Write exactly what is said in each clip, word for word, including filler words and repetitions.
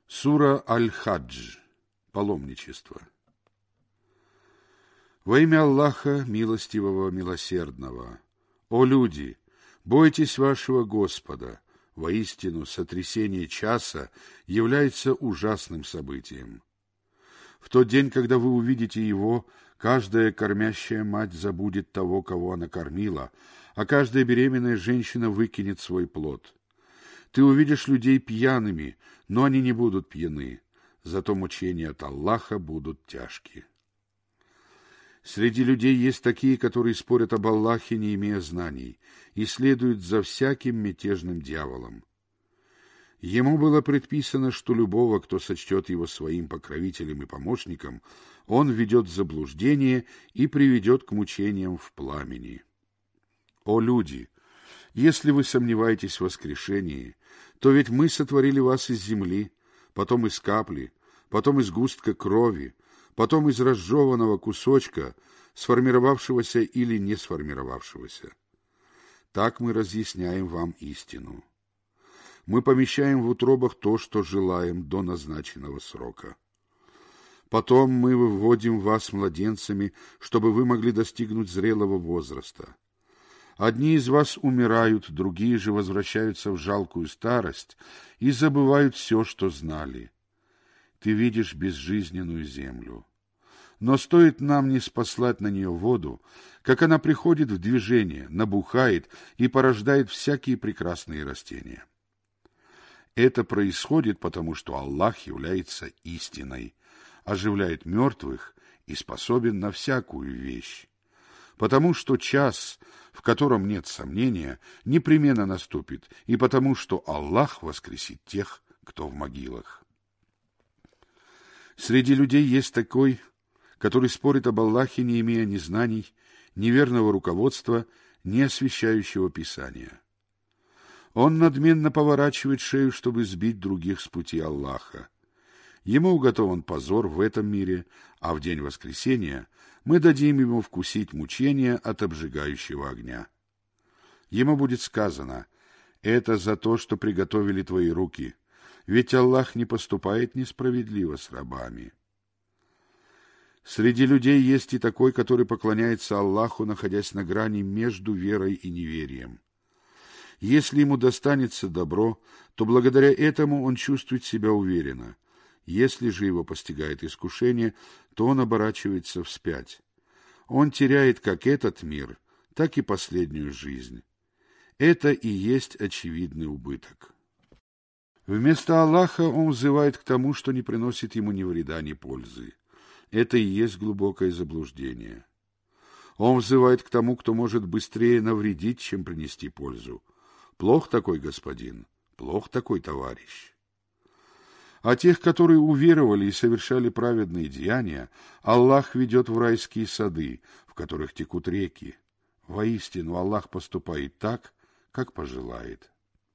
Сура Аль-Хадж. Паломничество. Во имя Аллаха, милостивого, милосердного. О люди, бойтесь вашего Господа. Воистину, сотрясение часа является ужасным событием. В тот день, когда вы увидите его, каждая кормящая мать забудет того, кого она кормила, а каждая беременная женщина выкинет свой плод. Ты увидишь людей пьяными, но они не будут пьяны, зато мучения от Аллаха будут тяжкие. Среди людей есть такие, которые спорят об Аллахе, не имея знаний, и следуют за всяким мятежным дьяволом. Ему было предписано, что любого, кто сочтет его своим покровителем и помощником, он введет в заблуждение и приведет к мучениям в пламени. О люди! Если вы сомневаетесь в воскрешении, то ведь мы сотворили вас из земли, потом из капли, потом из густка крови, потом из разжеванного кусочка, сформировавшегося или не сформировавшегося. Так мы разъясняем вам истину. Мы помещаем в утробах то, что желаем, до назначенного срока. Потом мы выводим вас младенцами, чтобы вы могли достигнуть зрелого возраста. Одни из вас умирают, другие же возвращаются в жалкую старость и забывают все, что знали. Ты видишь безжизненную землю. Но стоит нам не спаслать на нее воду, как она приходит в движение, набухает и порождает всякие прекрасные растения. Это происходит потому, что Аллах является истиной, оживляет мертвых и способен на всякую вещь. Потому что час, в котором нет сомнения, непременно наступит, и потому что Аллах воскресит тех, кто в могилах. Среди людей есть такой, который спорит об Аллахе, не имея ни знаний, ни верного руководства, ни освящающего Писания. Он надменно поворачивает шею, чтобы сбить других с пути Аллаха. Ему уготован позор в этом мире, а в день воскресения мы дадим ему вкусить мучения от обжигающего огня. Ему будет сказано: это за то, что приготовили твои руки, ведь Аллах не поступает несправедливо с рабами. Среди людей есть и такой, который поклоняется Аллаху, находясь на грани между верой и неверием. Если ему достанется добро, то благодаря этому он чувствует себя уверенно. Если же его постигает искушение, то он оборачивается вспять. Он теряет как этот мир, так и последнюю жизнь. Это и есть очевидный убыток. Вместо Аллаха он взывает к тому, что не приносит ему ни вреда, ни пользы. Это и есть глубокое заблуждение. Он взывает к тому, кто может быстрее навредить, чем принести пользу. Плох такой господин, плох такой товарищ. А тех, которые уверовали и совершали праведные деяния, Аллах ведет в райские сады, в которых текут реки. Воистину, Аллах поступает так, как пожелает.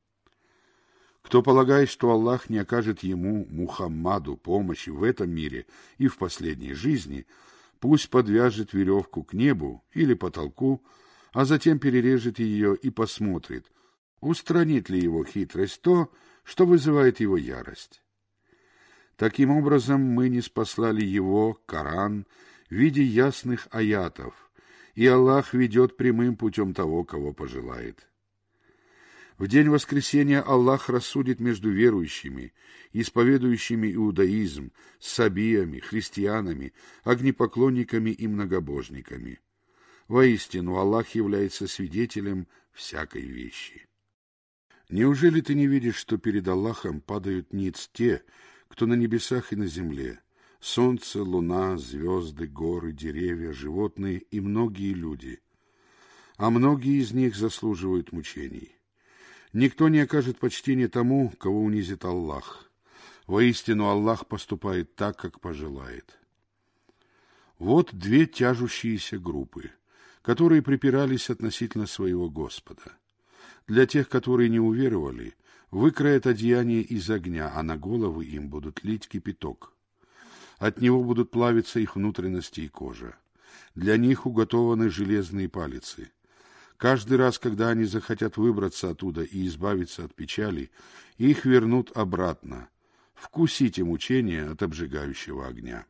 Кто полагает, что Аллах не окажет ему, Мухаммаду, помощи в этом мире и в последней жизни, пусть подвяжет веревку к небу или потолку, а затем перережет ее и посмотрит, устранит ли его хитрость то, что вызывает его ярость. Таким образом, мы ниспослали его, Коран, в виде ясных аятов, и Аллах ведет прямым путем того, кого пожелает. В день воскресения Аллах рассудит между верующими, исповедующими иудаизм, сабиями, христианами, огнепоклонниками и многобожниками. Воистину, Аллах является свидетелем всякой вещи. Неужели ты не видишь, что перед Аллахом падают ниц те, кто на небесах и на земле, солнце, луна, звезды, горы, деревья, животные и многие люди, а многие из них заслуживают мучений. Никто не окажет почтения тому, кого унизит Аллах. Воистину, Аллах поступает так, как пожелает. Вот две тяжущиеся группы, которые припирались относительно своего Господа. Для тех, которые не уверовали, выкроят одеяние из огня, а на головы им будут лить кипяток. От него будут плавиться их внутренности и кожа. Для них уготованы железные палицы. Каждый раз, когда они захотят выбраться оттуда и избавиться от печали, их вернут обратно. вкусите мучения от обжигающего огня.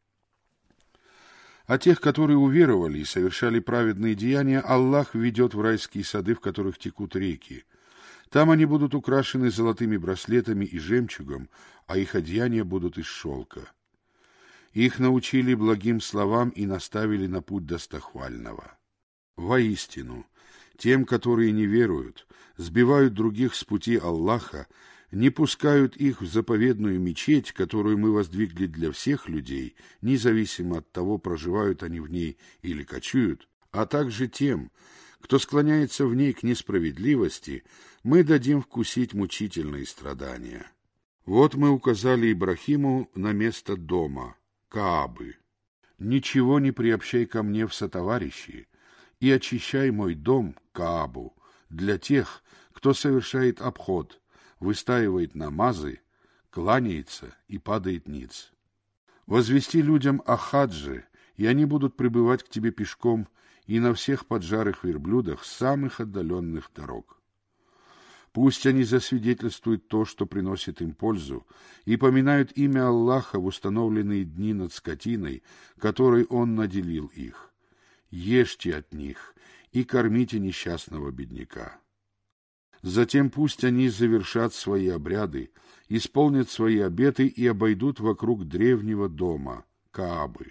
А тех, которые уверовали и совершали праведные деяния, Аллах ведет в райские сады, в которых текут реки. Там они будут украшены золотыми браслетами и жемчугом, а их одеяния будут из шелка. Их научили благим словам и наставили на путь достохвального. Воистину, тем, которые не веруют, сбивают других с пути Аллаха, не пускают их в заповедную мечеть, которую мы воздвигли для всех людей, независимо от того, проживают они в ней или кочуют, а также тем, кто склоняется в ней к несправедливости, мы дадим вкусить мучительные страдания. Вот мы указали Ибрахиму на место дома, Каабы. Ничего не приобщай ко мне в сотоварищи, и очищай мой дом, Каабу, для тех, кто совершает обход, выстаивает намазы, кланяется и падает ниц. Возвести людям о хадже, и они будут прибывать к тебе пешком и на всех поджарых верблюдах с самых отдаленных дорог. Пусть они засвидетельствуют то, что приносит им пользу, и поминают имя Аллаха в установленные дни над скотиной, которой Он наделил их. Ешьте от них и кормите несчастного бедняка. Затем пусть они завершат свои обряды, исполнят свои обеты и обойдут вокруг древнего дома, Каабы.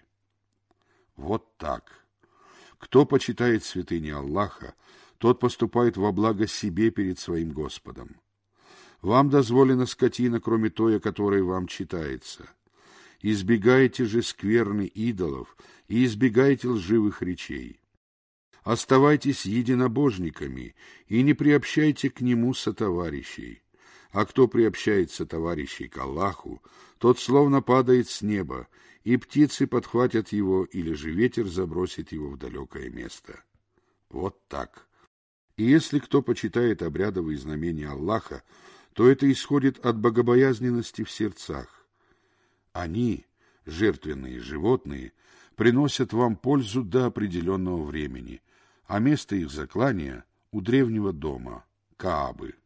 Вот так. Кто почитает святыни Аллаха, тот поступает во благо себе перед своим Господом. Вам дозволена скотина, кроме той, о которой вам читается. Избегайте же скверны идолов и избегайте лживых речей. Оставайтесь единобожниками и не приобщайте к нему сотоварищей. А кто приобщает сотоварищей к Аллаху, тот словно падает с неба, и птицы подхватят его, или же ветер забросит его в далекое место. Вот так. И если кто почитает обрядовые знамения Аллаха, то это исходит от богобоязненности в сердцах. Они, жертвенные животные, приносят вам пользу до определенного времени, а место их заклания у древнего дома, Каабы.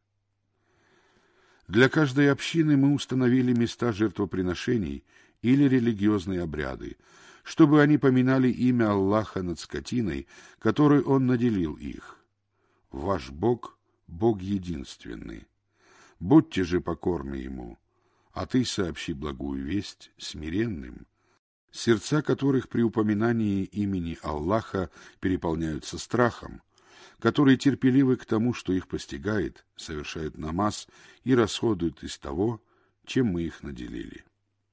Для каждой общины мы установили места жертвоприношений или религиозные обряды, чтобы они поминали имя Аллаха над скотиной, которой Он наделил их. Ваш Бог — Бог единственный. Будьте же покорны Ему, а ты сообщи благую весть смиренным, сердца которых при упоминании имени Аллаха переполняются страхом, которые терпеливы к тому, что их постигает, совершают намаз и расходуют из того, чем мы их наделили.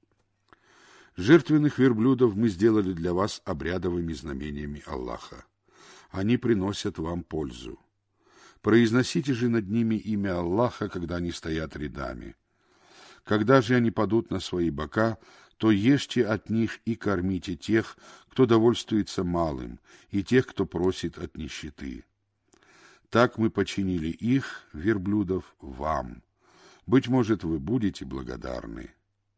Жертвенных верблюдов мы сделали для вас обрядовыми знамениями Аллаха. Они приносят вам пользу. Произносите же над ними имя Аллаха, когда они стоят рядами. Когда же они падут на свои бока, то ешьте от них и кормите тех, кто довольствуется малым, и тех, кто просит от нищеты. Так мы починили их, верблюдов, вам. Быть может, вы будете благодарны.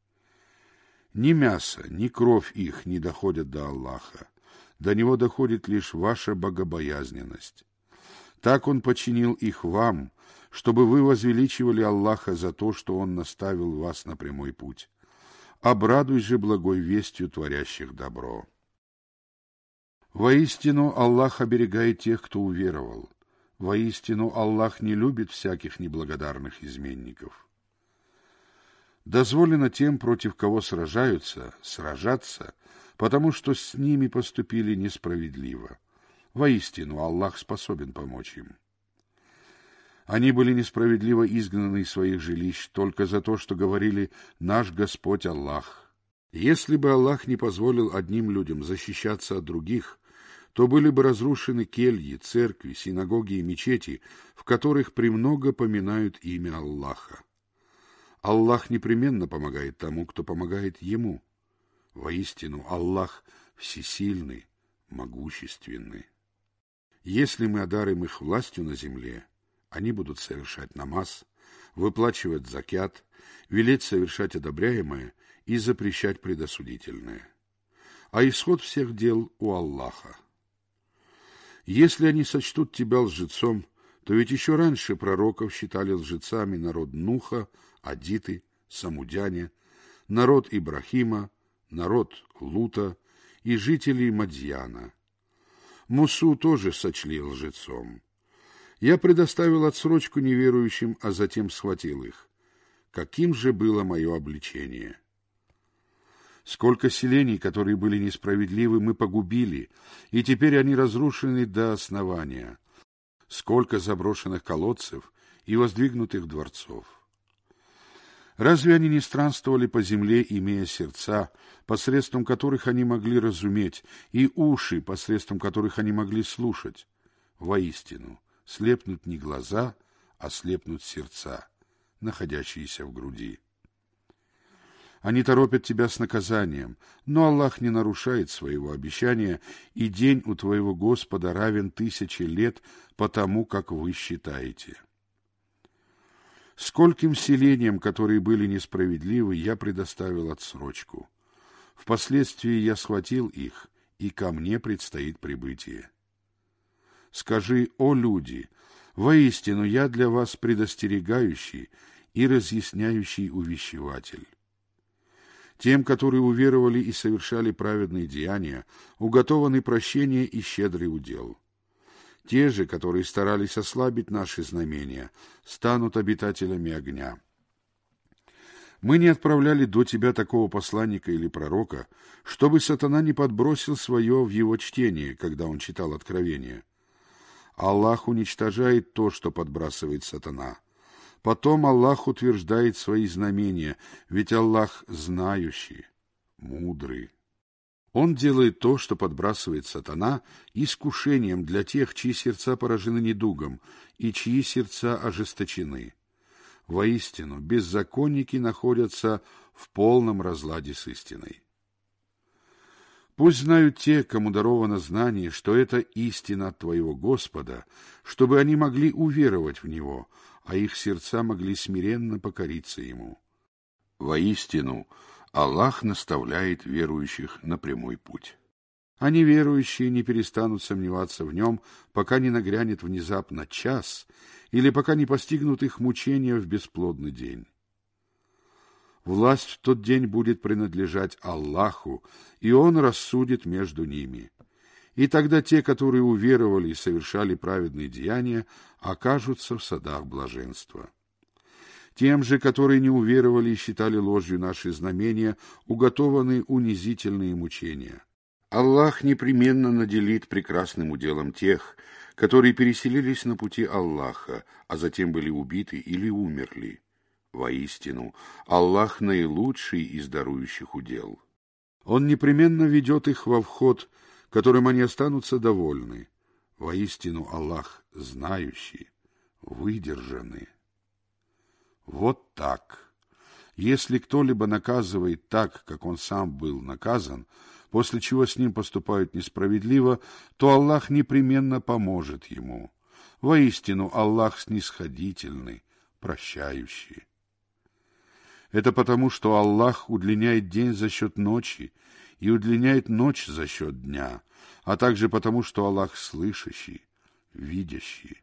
Ни мясо, ни кровь их не доходят до Аллаха. До Него доходит лишь ваша богобоязненность. Так Он починил их вам, чтобы вы возвеличивали Аллаха за то, что Он наставил вас на прямой путь. Обрадуй же благой вестью творящих добро. Воистину Аллах оберегает тех, кто уверовал. Воистину Аллах не любит всяких неблагодарных изменников. Дозволено тем, против кого сражаются, сражаться, потому что с ними поступили несправедливо. Воистину Аллах способен помочь им. Они были несправедливо изгнаны из своих жилищ только за то, что говорили «Наш Господь Аллах». Если бы Аллах не позволил одним людям защищаться от других, то были бы разрушены кельи, церкви, синагоги и мечети, в которых премного поминают имя Аллаха. Аллах непременно помогает тому, кто помогает Ему. Воистину Аллах всесильный, могущественный. Если мы одарим их властью на земле, они будут совершать намаз, выплачивать закят, велеть совершать одобряемое и запрещать предосудительное. А исход всех дел у Аллаха. Если они сочтут тебя лжецом, то ведь еще раньше пророков считали лжецами народ Нуха, адиты, самудяне, народ Ибрахима, народ Лута и жители Мадьяна. Мусу тоже сочли лжецом. Я предоставил отсрочку неверующим, а затем схватил их. Каким же было мое обличение? Сколько селений, которые были несправедливы, мы погубили, и теперь они разрушены до основания. Сколько заброшенных колодцев и воздвигнутых дворцов. Разве они не странствовали по земле, имея сердца, посредством которых они могли разуметь, и уши, посредством которых они могли слушать? Воистину, слепнут не глаза, а слепнут сердца, находящиеся в груди. Они торопят тебя с наказанием, но Аллах не нарушает своего обещания, и день у твоего Господа равен тысяче лет по тому, как вы считаете. Скольким селениям, которые были несправедливы, я предоставил отсрочку. Впоследствии я схватил их, и ко мне предстоит прибытие. Скажи, о люди, воистину я для вас предостерегающий и разъясняющий увещеватель. Тем, которые уверовали и совершали праведные деяния, уготованы прощение и щедрый удел. Те же, которые старались ослабить наши знамения, станут обитателями огня. Мы не отправляли до тебя такого посланника или пророка, чтобы сатана не подбросил свое в его чтение, когда он читал Откровение. Аллах уничтожает то, что подбрасывает сатана. Потом Аллах утверждает свои знамения, ведь Аллах знающий, мудрый. Он делает то, что подбрасывает сатана, искушением для тех, чьи сердца поражены недугом и чьи сердца ожесточены. Воистину, беззаконники находятся в полном разладе с истиной. Пусть знают те, кому даровано знание, что это истина от твоего Господа, чтобы они могли уверовать в Него, а их сердца могли смиренно покориться Ему. Воистину, Аллах наставляет верующих на прямой путь. А неверующие не перестанут сомневаться в Нем, пока не нагрянет внезапно час или пока не постигнут их мучения в бесплодный день. Власть в тот день будет принадлежать Аллаху, и Он рассудит между ними. И тогда те, которые уверовали и совершали праведные деяния, окажутся в садах блаженства. Тем же, которые не уверовали и считали ложью наши знамения, уготованы унизительные мучения. Аллах непременно наделит прекрасным уделом тех, которые переселились на пути Аллаха, а затем были убиты или умерли. Воистину, Аллах наилучший из дарующих удел. Он непременно ведет их во вход, которым они останутся довольны. Воистину, Аллах знающий, выдержанный. Вот так. Если кто-либо наказывает так, как он сам был наказан, после чего с ним поступают несправедливо, то Аллах непременно поможет ему. Воистину, Аллах снисходительный, прощающий. Это потому, что Аллах удлиняет день за счет ночи и удлиняет ночь за счет дня, а также потому, что Аллах слышащий, видящий.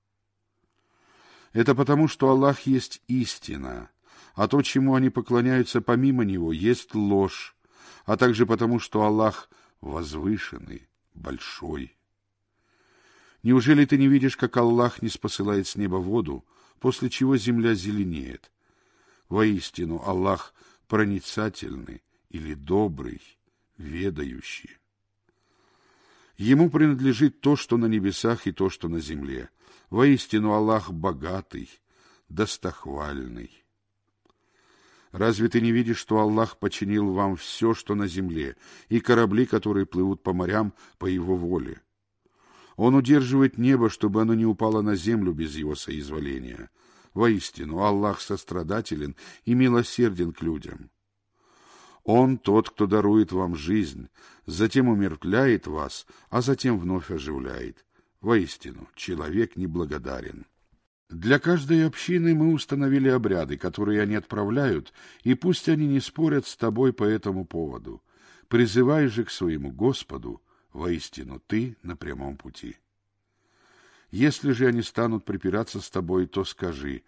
Это потому, что Аллах есть истина, а то, чему они поклоняются помимо Него, есть ложь, а также потому, что Аллах возвышенный, большой. Неужели ты не видишь, как Аллах ниспосылает с неба воду, после чего земля зеленеет? Воистину, Аллах проницательный или добрый, ведающий. Ему принадлежит то, что на небесах, и то, что на земле. Воистину, Аллах богатый, достохвальный. Разве ты не видишь, что Аллах подчинил вам все, что на земле, и корабли, которые плывут по морям по Его воле? Он удерживает небо, чтобы оно не упало на землю без Его соизволения. Воистину, Аллах сострадателен и милосерден к людям. Он тот, кто дарует вам жизнь, затем умертвляет вас, а затем вновь оживляет. Воистину, человек неблагодарен. Для каждой общины мы установили обряды, которые они отправляют, и пусть они не спорят с тобой по этому поводу. Призывай же к своему Господу, воистину ты на прямом пути. Если же они станут припираться с тобой, то скажи: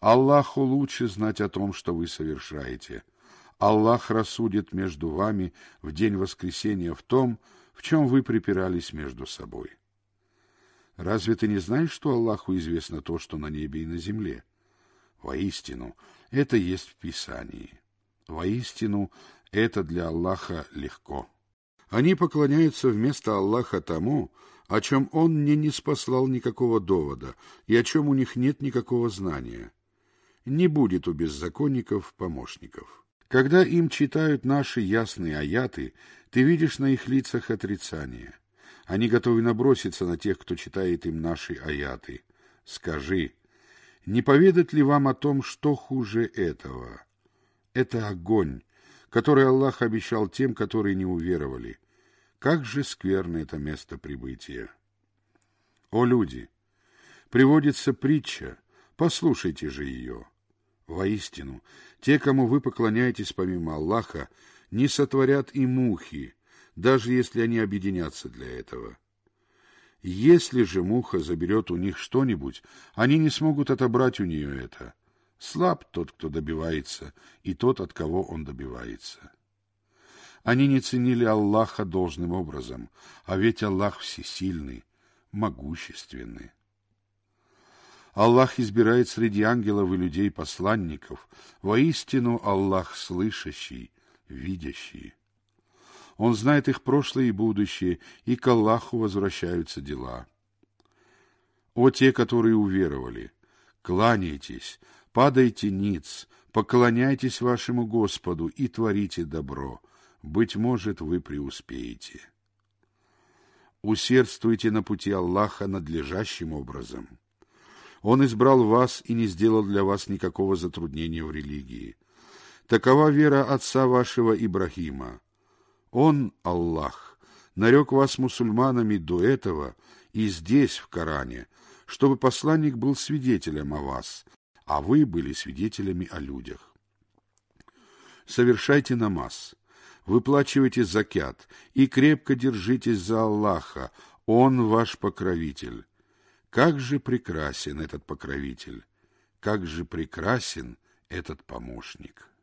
Аллаху лучше знать о том, что вы совершаете. Аллах рассудит между вами в день воскресения в том, в чем вы припирались между собой. Разве ты не знаешь, что Аллаху известно то, что на небе и на земле? Воистину, это есть в Писании. Воистину, это для Аллаха легко. Они поклоняются вместо Аллаха тому, о чем Он мне не спаслал никакого довода и о чем у них нет никакого знания. Не будет у беззаконников помощников. Когда им читают наши ясные аяты, ты видишь на их лицах отрицание. Они готовы наброситься на тех, кто читает им наши аяты. Скажи, не поведать ли вам о том, что хуже этого? Это огонь, который Аллах обещал тем, которые не уверовали. Как же скверно это место прибытия! О люди! Приводится притча, послушайте же ее. Воистину, те, кому вы поклоняетесь помимо Аллаха, не сотворят и мухи, даже если они объединятся для этого. Если же муха заберет у них что-нибудь, они не смогут отобрать у нее это. Слаб тот, кто добивается, и тот, от кого он добивается. Они не ценили Аллаха должным образом, а ведь Аллах всесильный, могущественный. Аллах избирает среди ангелов и людей посланников. Воистину Аллах слышащий, видящий. Он знает их прошлое и будущее, и к Аллаху возвращаются дела. О те, которые уверовали! Кланяйтесь, падайте ниц, поклоняйтесь вашему Господу и творите добро. Быть может, вы преуспеете. Усердствуйте на пути Аллаха надлежащим образом. Он избрал вас и не сделал для вас никакого затруднения в религии. Такова вера отца вашего Ибрахима. Он, Аллах, нарек вас мусульманами до этого и здесь, в Коране, чтобы посланник был свидетелем о вас, а вы были свидетелями о людях. Совершайте намаз, выплачивайте закят и крепко держитесь за Аллаха, Он ваш покровитель. Как же прекрасен этот покровитель, как же прекрасен этот помощник!